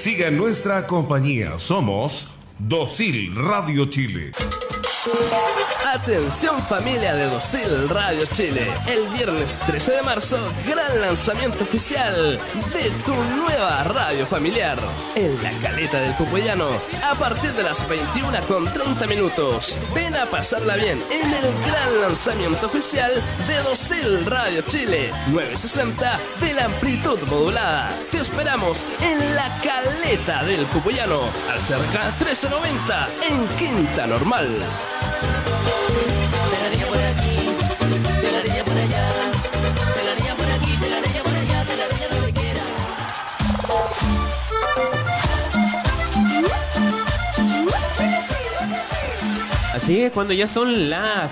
Siga nuestra compañía. Somos Docil Radio Chile. Atención familia de Docil Radio Chile. El viernes 13 de marzo, gran lanzamiento oficial de tu nueva radio familiar en la Caleta del Popoyano a partir de las 21:30. Ven a pasarla bien en el gran lanzamiento oficial de Docil Radio Chile 960 de la amplitud modulada. Te esperamos en la Caleta del Popoyano al cerca 1390 en Quinta Normal. Telaraña por aquí, telaraña por allá, telaraña por aquí, telaraña por allá, telaraña donde quiera. Así es, cuando ya son las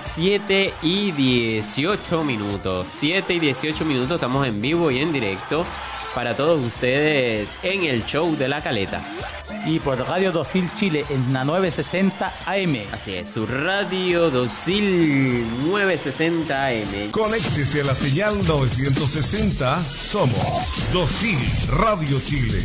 7:18. 7:18, estamos en vivo y en directo para todos ustedes en el show de La Caleta. Y por Radio Docil Chile en la 960 AM. Así es, su Radio Docil 960 AM. Conéctese a la señal 960. Somos Docil Radio Chile.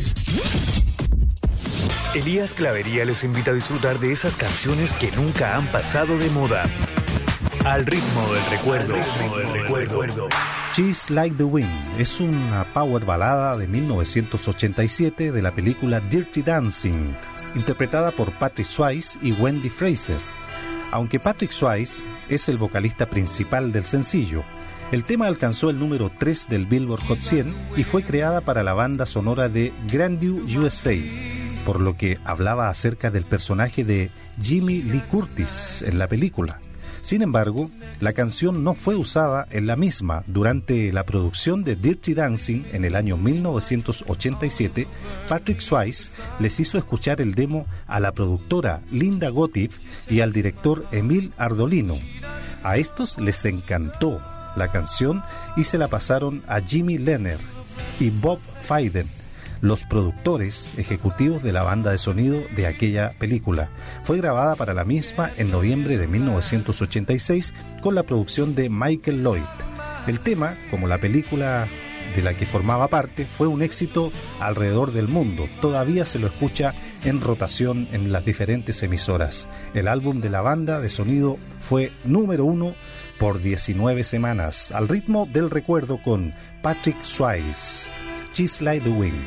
Elías Clavería les invita a disfrutar de esas canciones que nunca han pasado de moda. Al ritmo del recuerdo. She's Like the Wind es una power balada de 1987 de la película Dirty Dancing, interpretada por Patrick Swayze y Wendy Fraser. Aunque Patrick Swayze es el vocalista principal del sencillo, el tema alcanzó el número 3 del Billboard Hot 100 y fue creada para la banda sonora de Grandview USA, por lo que hablaba acerca del personaje de Jimmy Lee Curtis en la película. Sin embargo, la canción no fue usada en la misma. Durante la producción de Dirty Dancing en el año 1987, Patrick Swayze les hizo escuchar el demo a la productora Linda Gottlieb y al director Emil Ardolino. A estos les encantó la canción y se la pasaron a Jimmy Lenner y Bob Fiden, los productores ejecutivos de la banda de sonido de aquella película. Fue grabada para la misma en noviembre de 1986 con la producción de Michael Lloyd. El tema, como la película de la que formaba parte, fue un éxito alrededor del mundo. Todavía se lo escucha en rotación en las diferentes emisoras. El álbum de la banda de sonido fue número 1 por 19 semanas. Al ritmo del recuerdo con Patrick Swayze, She's Like the Wind.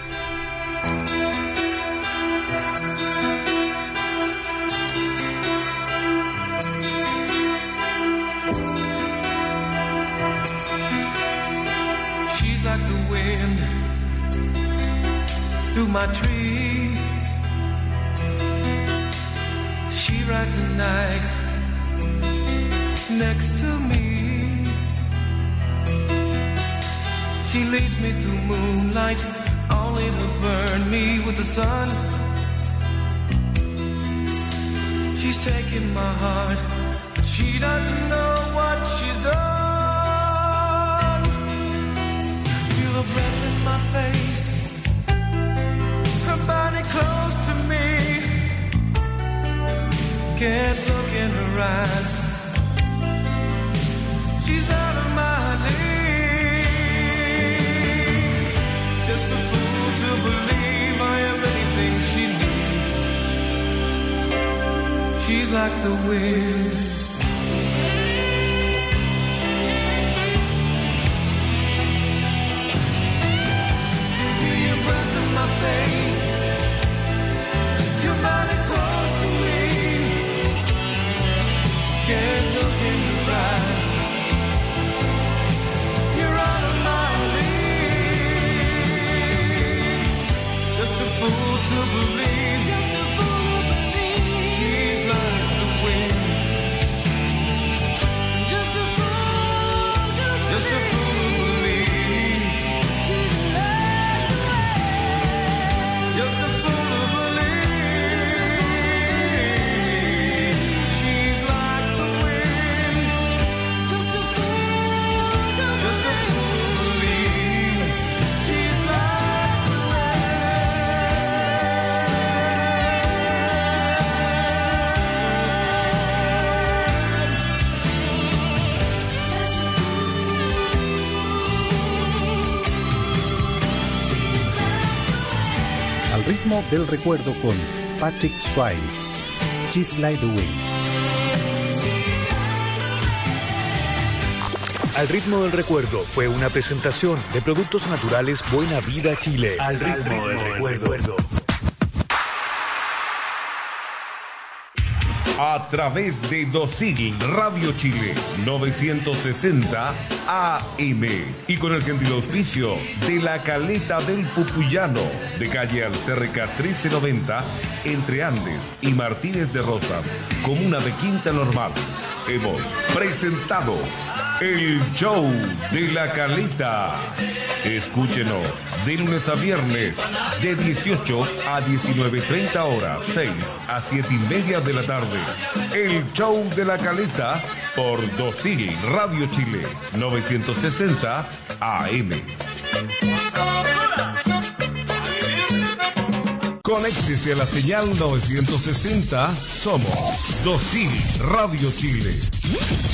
She's like the wind through my tree. She rides the night next to me. She leads me through moonlight, only to burn me with the sun. She's taking my heart, but she doesn't know what she's done. Feel the breath in my face, her body close to me. Can't look in her eyes, she's out of my league. Just a fool to believe I am anything she needs. She's like the wind. Feel your breath in my face, your body close to me. Can't look in your eyes, you're out of my league. Just a fool to believe, just a fool to believe. She's like the wind. Al ritmo del recuerdo con Patrick Swayze, Just Like the Wind. Al ritmo del recuerdo fue una presentación de Productos Naturales Buena Vida Chile. Al ritmo del recuerdo. A través de Docil Radio Chile 960 AM y con el gentil auspicio de La Caleta del Pupuyano, de calle Alcerca 1390, entre Andes y Martínez de Rosas, comuna de Quinta Normal, hemos presentado el show de La Caleta. Escúchenos de lunes a viernes de 18 a 19:30 horas, 6 a 7:30 de la tarde. El show de La Caleta por Docil Radio Chile 960 AM. Conéctese a la señal 960. Somos Docil Radio Chile.